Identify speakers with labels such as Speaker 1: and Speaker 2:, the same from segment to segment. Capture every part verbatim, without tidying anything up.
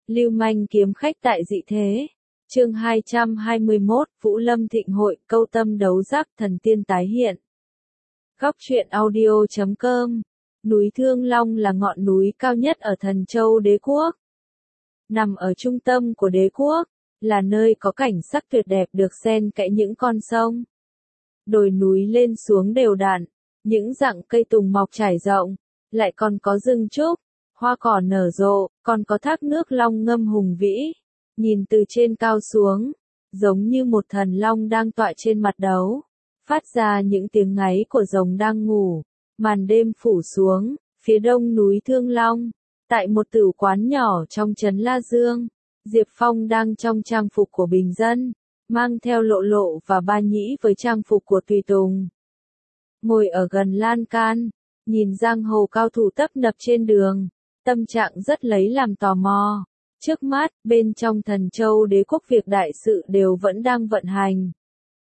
Speaker 1: Lưu manh kiếm khách tại dị thế. Chương hai trăm hai mươi mốt, Vũ Lâm Thịnh hội, câu tâm đấu giác, thần tiên tái hiện. Góc truyện audio chấm com. Núi Thương Long là ngọn núi cao nhất ở Thần Châu Đế quốc. Nằm ở trung tâm của đế quốc, là nơi có cảnh sắc tuyệt đẹp được xen kẽ những con sông. Đồi núi lên xuống đều đặn, những rặng cây tùng mọc trải rộng, lại còn có rừng trúc, hoa cỏ nở rộ, còn có thác nước long ngâm hùng vĩ. Nhìn từ trên cao xuống, giống như một thần long đang tọa trên mặt đấu, phát ra những tiếng ngáy của rồng đang ngủ. Màn đêm phủ xuống, phía đông núi Thương Long, tại một tử quán nhỏ trong trấn La Dương, Diệp Phong đang trong trang phục của bình dân, mang theo Lộ Lộ và Ba Nhĩ với trang phục của tùy tùng. Ngồi ở gần lan can, nhìn giang hồ cao thủ tấp nập trên đường, tâm trạng rất lấy làm tò mò. Trước mắt, bên trong Thần Châu Đế quốc việc đại sự đều vẫn đang vận hành.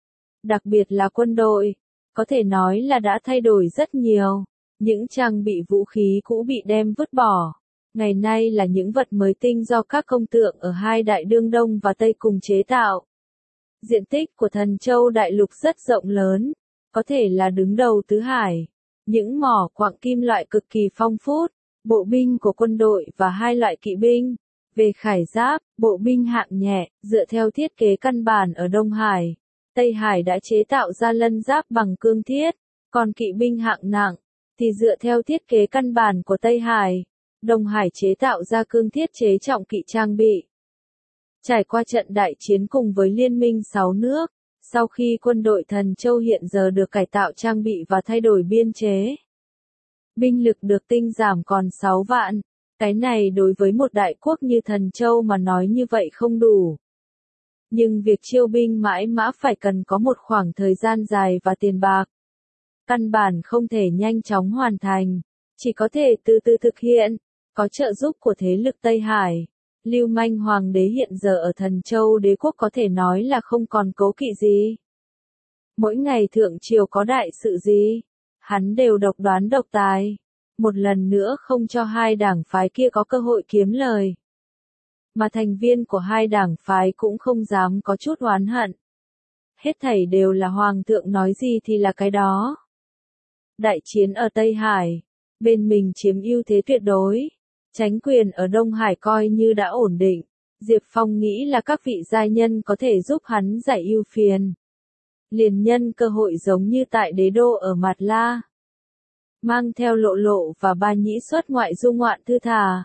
Speaker 1: Đặc biệt là quân đội, có thể nói là đã thay đổi rất nhiều. Những trang bị vũ khí cũ bị đem vứt bỏ. Ngày nay là những vật mới tinh do các công tượng ở hai đại đương Đông và Tây cùng chế tạo. Diện tích của Thần Châu Đại Lục rất rộng lớn, có thể là đứng đầu tứ hải. Những mỏ quặng kim loại cực kỳ phong phú, bộ binh của quân đội và hai loại kỵ binh. Về khải giáp, bộ binh hạng nhẹ, dựa theo thiết kế căn bản ở Đông Hải, Tây Hải đã chế tạo ra lân giáp bằng cương thiết, còn kỵ binh hạng nặng, thì dựa theo thiết kế căn bản của Tây Hải, Đông Hải chế tạo ra cương thiết chế trọng kỵ trang bị. Trải qua trận đại chiến cùng với Liên minh sáu nước, sau khi quân đội Thần Châu hiện giờ được cải tạo trang bị và thay đổi biên chế, binh lực được tinh giảm còn sáu vạn. Cái này đối với một đại quốc như Thần Châu mà nói như vậy không đủ. Nhưng việc chiêu binh mãi mã phải cần có một khoảng thời gian dài và tiền bạc. Căn bản không thể nhanh chóng hoàn thành, chỉ có thể từ từ thực hiện, có trợ giúp của thế lực Tây Hải. Lưu manh hoàng đế hiện giờ ở Thần Châu Đế quốc có thể nói là không còn cố kỵ gì. Mỗi ngày thượng triều có đại sự gì, hắn đều độc đoán độc tài. Một lần nữa không cho hai đảng phái kia có cơ hội kiếm lời. Mà thành viên của hai đảng phái cũng không dám có chút oán hận. Hết thảy đều là hoàng thượng nói gì thì là cái đó. Đại chiến ở Tây Hải, bên mình chiếm ưu thế tuyệt đối. Chánh quyền ở Đông Hải coi như đã ổn định. Diệp Phong nghĩ là các vị giai nhân có thể giúp hắn giải ưu phiền. Liền nhân cơ hội giống như tại đế đô ở Mạt La. Mang theo Lộ Lộ và Ba Nhĩ xuất ngoại du ngoạn thư thả.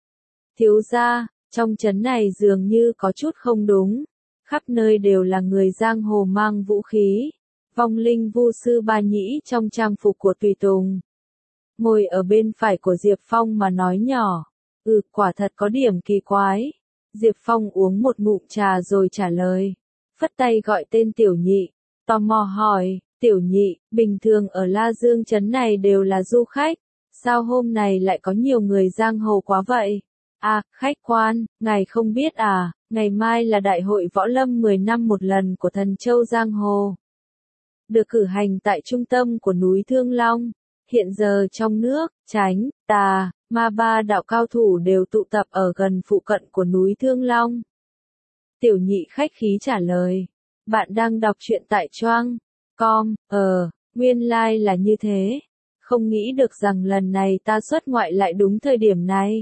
Speaker 1: Thiếu gia, trong trấn này dường như có chút không đúng. Khắp nơi đều là người giang hồ mang vũ khí. Vong linh vu sư Ba Nhĩ trong trang phục của tùy tùng. Ngồi ở bên phải của Diệp Phong mà nói nhỏ. Ừ, quả thật có điểm kỳ quái. Diệp Phong uống một ngụm trà rồi trả lời. Phất tay gọi tên Tiểu Nhị. Tò mò hỏi. Tiểu Nhị, bình thường ở La Dương trấn này đều là du khách, sao hôm này lại có nhiều người giang hồ quá vậy? À, khách quan, ngài không biết à, ngày mai là đại hội võ lâm mười năm một lần của Thần Châu Giang Hồ. Được cử hành tại trung tâm của núi Thương Long, hiện giờ trong nước, Chánh, Tà, Ma ba đạo cao thủ đều tụ tập ở gần phụ cận của núi Thương Long. Tiểu Nhị khách khí trả lời, bạn đang đọc truyện tại Choang. Com, ờ, nguyên lai like là như thế. Không nghĩ được rằng lần này ta xuất ngoại lại đúng thời điểm này.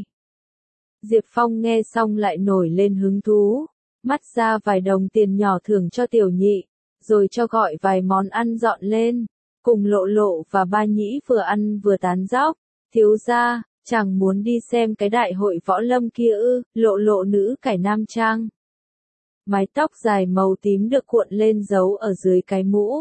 Speaker 1: Diệp Phong nghe xong lại nổi lên hứng thú. Mắt ra vài đồng tiền nhỏ thưởng cho Tiểu Nhị, rồi cho gọi vài món ăn dọn lên. Cùng Lộ Lộ và Ba Nhĩ vừa ăn vừa tán dóc. Thiếu gia, chàng muốn đi xem cái đại hội võ lâm kia ư? Lộ Lộ nữ cải nam trang. Mái tóc dài màu tím được cuộn lên giấu ở dưới cái mũ.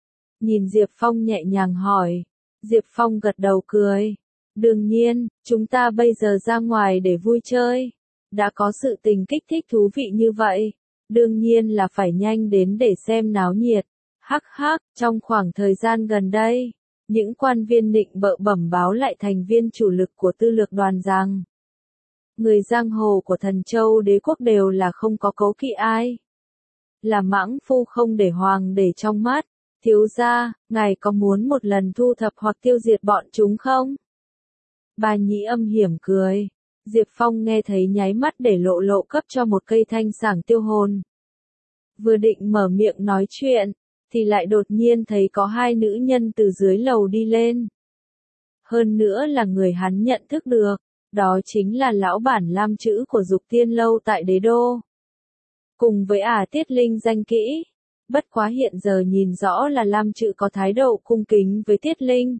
Speaker 1: Nhìn Diệp Phong nhẹ nhàng hỏi. Diệp Phong gật đầu cười. Đương nhiên, chúng ta bây giờ ra ngoài để vui chơi. Đã có sự tình kích thích thú vị như vậy. Đương nhiên là phải nhanh đến để xem náo nhiệt. Hắc hắc, trong khoảng thời gian gần đây, những quan viên nịnh bợ bẩm báo lại thành viên chủ lực của tư lược đoàn rằng. Người giang hồ của Thần Châu Đế quốc đều là không có cố kỵ ai. Là mãng phu không để hoàng để trong mắt. Thiếu gia, ngài có muốn một lần thu thập hoặc tiêu diệt bọn chúng không? Ba Nhĩ âm hiểm cười. Diệp Phong nghe thấy nháy mắt để lộ lộ cấp cho một cây thanh sảng tiêu hồn. Vừa định mở miệng nói chuyện, thì lại đột nhiên thấy có hai nữ nhân từ dưới lầu đi lên. Hơn nữa là người hắn nhận thức được, đó chính là lão bản lam chữ của Dục Tiên Lâu tại Đế Đô. Cùng với ả Tiết Linh danh kỹ, bất quá hiện giờ nhìn rõ là lam chữ có thái độ cung kính với Tiết Linh.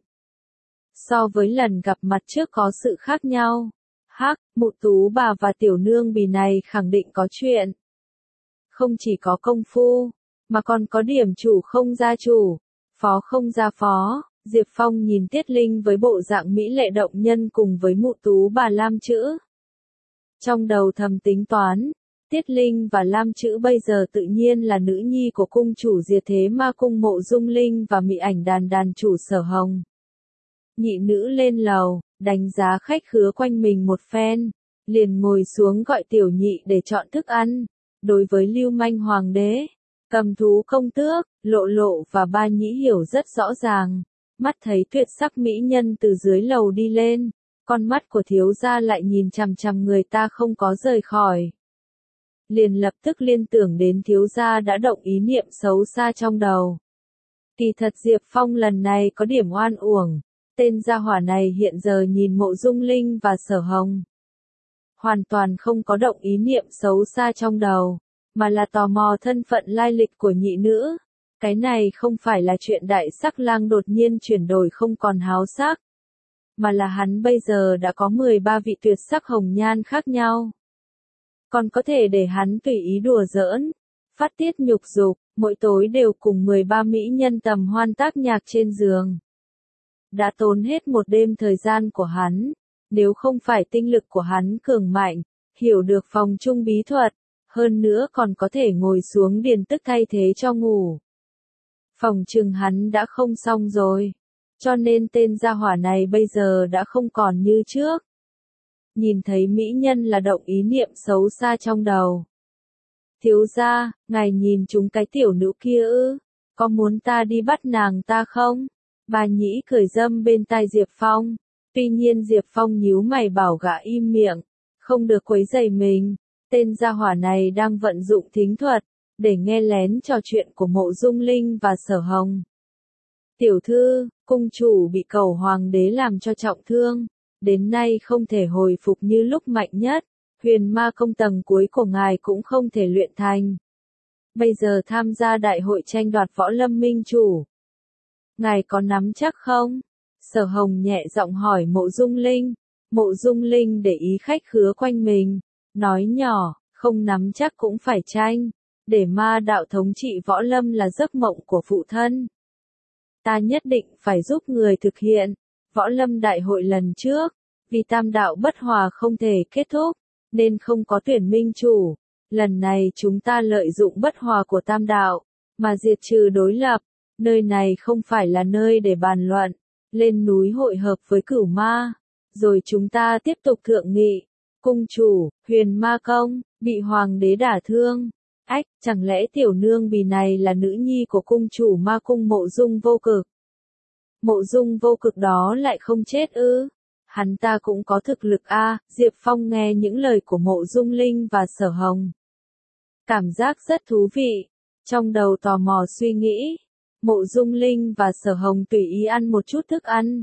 Speaker 1: So với lần gặp mặt trước có sự khác nhau. Hắc, Mụ Tú bà và tiểu nương bì này khẳng định có chuyện. Không chỉ có công phu, mà còn có điểm chủ không gia chủ, phó không gia phó. Diệp Phong nhìn Tiết Linh với bộ dạng mỹ lệ động nhân cùng với Mụ Tú bà lam chữ. Trong đầu thầm tính toán, Tiết Linh và lam chữ bây giờ tự nhiên là nữ nhi của cung chủ Diệt Thế Ma Cung Mộ Dung Linh và Mị Ảnh Đàn đàn chủ Sở Hồng. Nhị nữ lên lầu, đánh giá khách khứa quanh mình một phen, liền ngồi xuống gọi tiểu nhị để chọn thức ăn. Đối với lưu manh hoàng đế, cầm thú công tước, lộ lộ và ba nhĩ hiểu rất rõ ràng. Mắt thấy tuyệt sắc mỹ nhân từ dưới lầu đi lên, con mắt của thiếu gia lại nhìn chằm chằm người ta không có rời khỏi. Liền lập tức liên tưởng đến thiếu gia đã động ý niệm xấu xa trong đầu. Kỳ thật Diệp Phong lần này có điểm oan uổng, tên gia hỏa này hiện giờ nhìn Mộ Dung Linh và Sở Hồng. Hoàn toàn không có động ý niệm xấu xa trong đầu, mà là tò mò thân phận lai lịch của nhị nữ. Cái này không phải là chuyện đại sắc lang đột nhiên chuyển đổi không còn háo sắc, mà là hắn bây giờ đã có mười ba vị tuyệt sắc hồng nhan khác nhau. Còn có thể để hắn tùy ý đùa giỡn, phát tiết nhục dục, mỗi tối đều cùng mười ba mỹ nhân tầm hoan tác nhạc trên giường. Đã tốn hết một đêm thời gian của hắn, nếu không phải tinh lực của hắn cường mạnh, hiểu được phòng trung bí thuật, hơn nữa còn có thể ngồi xuống điền tức thay thế cho ngủ. Phòng trừng hắn đã không xong rồi, cho nên tên gia hỏa này bây giờ đã không còn như trước. Nhìn thấy mỹ nhân là động ý niệm xấu xa trong đầu. Thiếu gia, ngài nhìn chúng cái tiểu nữ kia ư, có muốn ta đi bắt nàng ta không? Bà nhĩ cười dâm bên tai Diệp Phong, tuy nhiên Diệp Phong nhíu mày bảo gã im miệng, không được quấy rầy mình. Tên gia hỏa này đang vận dụng thính thuật, để nghe lén trò chuyện của Mộ Dung Linh và Sở Hồng. Tiểu thư, cung chủ bị cầu hoàng đế làm cho trọng thương, đến nay không thể hồi phục như lúc mạnh nhất, huyền ma công tầng cuối của ngài cũng không thể luyện thành. Bây giờ tham gia đại hội tranh đoạt võ lâm minh chủ. Ngài có nắm chắc không? Sở Hồng nhẹ giọng hỏi Mộ Dung Linh. Mộ Dung Linh để ý khách khứa quanh mình, nói nhỏ, không nắm chắc cũng phải tranh, để ma đạo thống trị võ lâm là giấc mộng của phụ thân. Ta nhất định phải giúp người thực hiện. Võ lâm đại hội lần trước, vì tam đạo bất hòa không thể kết thúc, nên không có tuyển minh chủ. Lần này chúng ta lợi dụng bất hòa của tam đạo, mà diệt trừ đối lập. Nơi này không phải là nơi để bàn luận, lên núi hội hợp với cửu ma, rồi chúng ta tiếp tục thượng nghị. Cung chủ, huyền ma công, bị hoàng đế đả thương. Ách, chẳng lẽ tiểu nương bì này là nữ nhi của cung chủ ma cung Mộ Dung Vô Cực? Mộ Dung Vô Cực đó lại không chết ư? Hắn ta cũng có thực lực a. À, Diệp Phong nghe những lời của Mộ Dung Linh và Sở Hồng, cảm giác rất thú vị, trong đầu tò mò suy nghĩ. Mộ Dung Linh và Sở Hồng tùy ý ăn một chút thức ăn,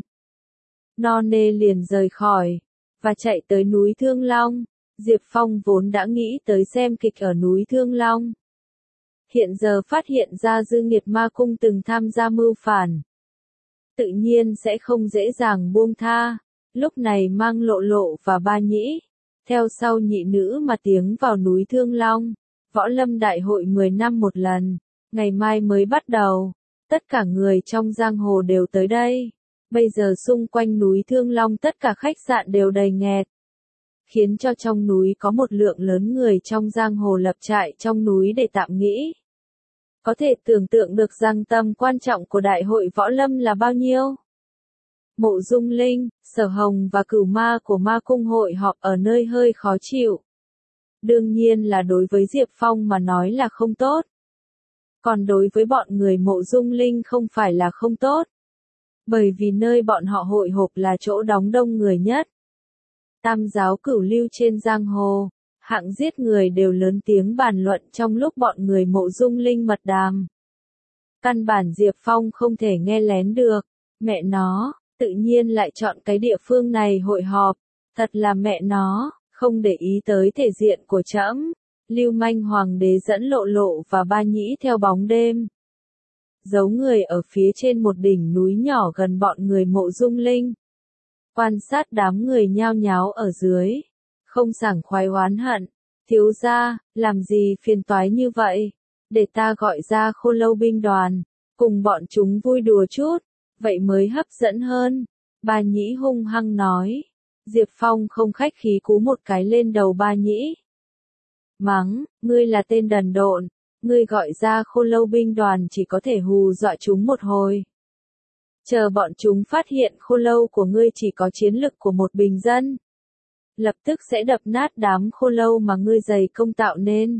Speaker 1: no nê liền rời khỏi, và chạy tới núi Thương Long. Diệp Phong vốn đã nghĩ tới xem kịch ở núi Thương Long. Hiện giờ phát hiện ra Dư Nghiệt Ma Cung từng tham gia mưu phản, tự nhiên sẽ không dễ dàng buông tha. Lúc này mang lộ lộ và ba nhĩ, theo sau nhị nữ mà tiến vào núi Thương Long. Võ lâm đại hội mười năm một lần, ngày mai mới bắt đầu. Tất cả người trong giang hồ đều tới đây. Bây giờ xung quanh núi Thương Long tất cả khách sạn đều đầy nghẹt, khiến cho trong núi có một lượng lớn người trong giang hồ lập trại trong núi để tạm nghỉ. Có thể tưởng tượng được rằng tầm quan trọng của đại hội võ lâm là bao nhiêu. Mộ Dung Linh, Sở Hồng và cửu ma của ma cung hội họp ở nơi hơi khó chịu. Đương nhiên là đối với Diệp Phong mà nói là không tốt. Còn đối với bọn người Mộ Dung Linh không phải là không tốt. Bởi vì nơi bọn họ hội họp là chỗ đóng đông người nhất. Tam giáo cửu lưu trên giang hồ, hạng giết người đều lớn tiếng bàn luận trong lúc bọn người Mộ Dung Linh mật đàm. Căn bản Diệp Phong không thể nghe lén được, mẹ nó, tự nhiên lại chọn cái địa phương này hội họp, thật là mẹ nó, không để ý tới thể diện của trẫm. Lưu manh hoàng đế dẫn Lộ Lộ và Ba Nhĩ theo bóng đêm, giấu người ở phía trên một đỉnh núi nhỏ gần bọn người Mộ Dung Linh. Quan sát đám người nhao nháo ở dưới, không sảng khoái oán hận, thiếu gia, làm gì phiền toái như vậy, để ta gọi ra Khô Lâu binh đoàn, cùng bọn chúng vui đùa chút, vậy mới hấp dẫn hơn. Ba Nhĩ hung hăng nói. Diệp Phong không khách khí cú một cái lên đầu Ba Nhĩ. Mắng, ngươi là tên đần độn, ngươi gọi ra Khô Lâu binh đoàn chỉ có thể hù dọa chúng một hồi. Chờ bọn chúng phát hiện Khô Lâu của ngươi chỉ có chiến lực của một bình dân, lập tức sẽ đập nát đám Khô Lâu mà ngươi dày công tạo nên.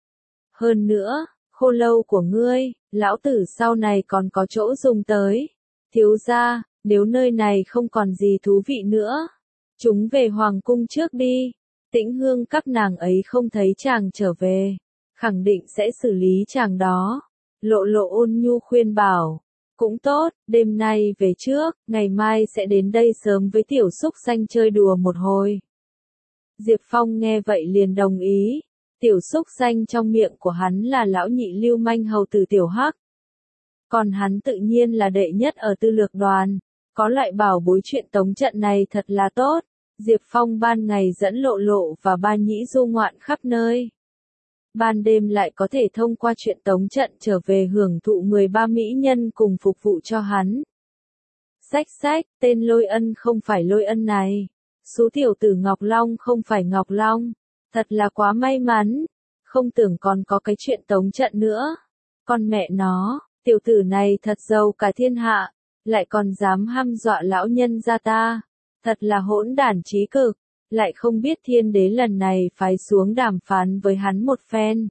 Speaker 1: Hơn nữa, Khô Lâu của ngươi, lão tử sau này còn có chỗ dùng tới. Thiếu gia, nếu nơi này không còn gì thú vị nữa, chúng về hoàng cung trước đi. Tĩnh Hương các nàng ấy không thấy chàng trở về, khẳng định sẽ xử lý chàng đó. Lộ Lộ ôn nhu khuyên bảo, cũng tốt, đêm nay về trước, ngày mai sẽ đến đây sớm với tiểu súc xanh chơi đùa một hồi. Diệp Phong nghe vậy liền đồng ý, tiểu súc xanh trong miệng của hắn là lão nhị lưu manh hầu tử Tiểu Hắc. Còn hắn tự nhiên là đệ nhất ở tư lược đoàn, có loại bảo bối chuyện tống trận này thật là tốt. Diệp Phong ban ngày dẫn Lộ Lộ và Ba Nhĩ du ngoạn khắp nơi. Ban đêm lại có thể thông qua chuyện tống trận trở về hưởng thụ mười ba mỹ nhân cùng phục vụ cho hắn. Xách xách, tên Lôi Ân không phải Lôi Ân này. Số tiểu tử Ngọc Long không phải Ngọc Long. Thật là quá may mắn. Không tưởng còn có cái chuyện tống trận nữa. Con mẹ nó, tiểu tử này thật giàu cả thiên hạ. Lại còn dám hăm dọa lão nhân gia ta. Thật là hỗn đản trí cực, lại không biết thiên đế lần này phái xuống đàm phán với hắn một phen.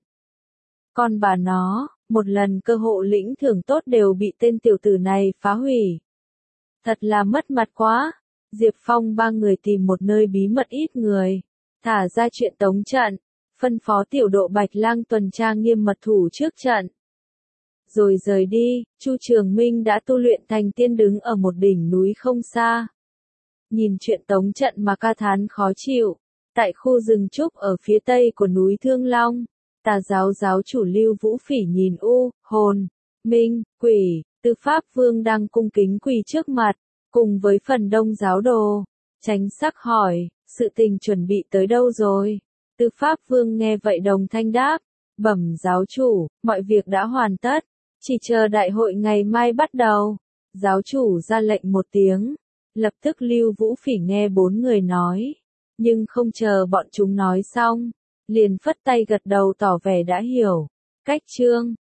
Speaker 1: Con bà nó, một lần cơ hội lĩnh thưởng tốt đều bị tên tiểu tử này phá hủy. Thật là mất mặt quá. Diệp Phong ba người tìm một nơi bí mật ít người, thả ra chuyện tống trận, phân phó tiểu độ Bạch Lang tuần tra nghiêm mật thủ trước trận. Rồi rời đi, Chu Trường Minh đã tu luyện thành tiên đứng ở một đỉnh núi không xa. Nhìn chuyện tống trận mà ca thán khó chịu. Tại khu rừng trúc ở phía tây của núi Thương Long, Tà giáo giáo chủ Lưu Vũ Phỉ nhìn U, Hồn, Minh, Quỷ, Tư Pháp Vương đang cung kính quỳ trước mặt, cùng với phần đông giáo đồ. Chánh Sắc hỏi, sự tình chuẩn bị tới đâu rồi? Tư Pháp Vương nghe vậy đồng thanh đáp, bẩm giáo chủ, mọi việc đã hoàn tất, chỉ chờ đại hội ngày mai bắt đầu. Giáo chủ ra lệnh một tiếng. Lập tức Lưu Vũ Phỉ nghe bốn người nói, nhưng không chờ bọn chúng nói xong, liền phất tay gật đầu tỏ vẻ đã hiểu. Cách chương